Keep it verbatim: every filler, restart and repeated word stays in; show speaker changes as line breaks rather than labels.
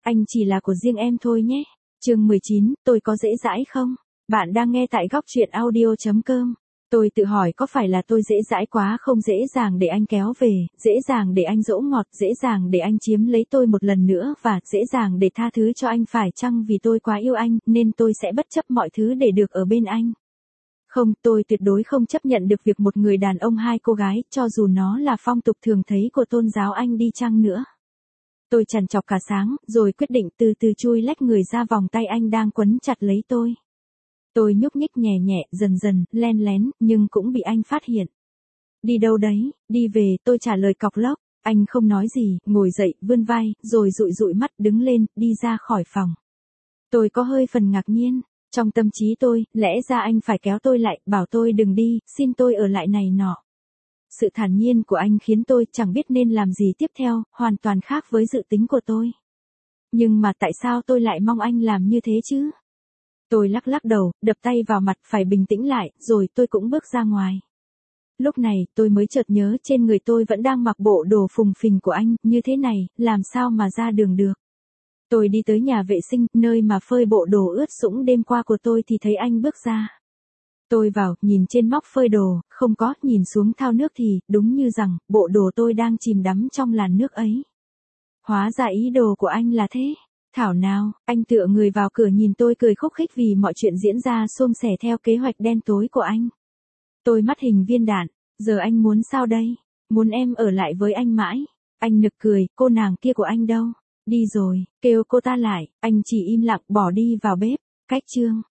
anh chỉ là của riêng em thôi nhé. Chương mười chín, tôi có dễ dãi không? Bạn đang nghe tại góc truyện audio chấm com. Tôi tự hỏi có phải là tôi dễ dãi quá không, dễ dàng để anh kéo về, dễ dàng để anh dỗ ngọt, dễ dàng để anh chiếm lấy tôi một lần nữa và dễ dàng để tha thứ cho anh, phải chăng vì tôi quá yêu anh nên tôi sẽ bất chấp mọi thứ để được ở bên anh? Không, tôi tuyệt đối không chấp nhận được việc một người đàn ông hai cô gái, cho dù nó là phong tục thường thấy của tôn giáo Anh đi chăng nữa. Tôi trằn trọc cả sáng, rồi quyết định từ từ chui lách người ra vòng tay anh đang quấn chặt lấy tôi. Tôi nhúc nhích nhẹ nhẹ, dần dần, len lén, nhưng cũng bị anh phát hiện. Đi đâu đấy? Đi về, tôi trả lời cọc lốc. Anh không nói gì, ngồi dậy, vươn vai, rồi dụi dụi mắt, đứng lên, đi ra khỏi phòng. Tôi có hơi phần ngạc nhiên. Trong tâm trí tôi, lẽ ra anh phải kéo tôi lại, bảo tôi đừng đi, xin tôi ở lại này nọ. Sự thản nhiên của anh khiến tôi chẳng biết nên làm gì tiếp theo, hoàn toàn khác với dự tính của tôi. Nhưng mà tại sao tôi lại mong anh làm như thế chứ? Tôi lắc lắc đầu, đập tay vào mặt, phải bình tĩnh lại, rồi tôi cũng bước ra ngoài. Lúc này, tôi mới chợt nhớ trên người tôi vẫn đang mặc bộ đồ phùng phình của anh, như thế này, làm sao mà ra đường được. Tôi đi tới nhà vệ sinh, nơi mà phơi bộ đồ ướt sũng đêm qua của tôi thì thấy anh bước ra. Tôi vào, nhìn trên móc phơi đồ, không có, nhìn xuống thao nước thì, đúng như rằng, bộ đồ tôi đang chìm đắm trong làn nước ấy. Hóa ra ý đồ của anh là thế. Thảo nào, anh tựa người vào cửa nhìn tôi cười khúc khích vì mọi chuyện diễn ra suôn sẻ theo kế hoạch đen tối của anh. Tôi mắt hình viên đạn, giờ anh muốn sao đây? Muốn em ở lại với anh mãi? Anh nực cười, cô nàng kia của anh đâu? Đi rồi, kêu cô ta lại, anh chỉ im lặng bỏ đi vào bếp. Cách chương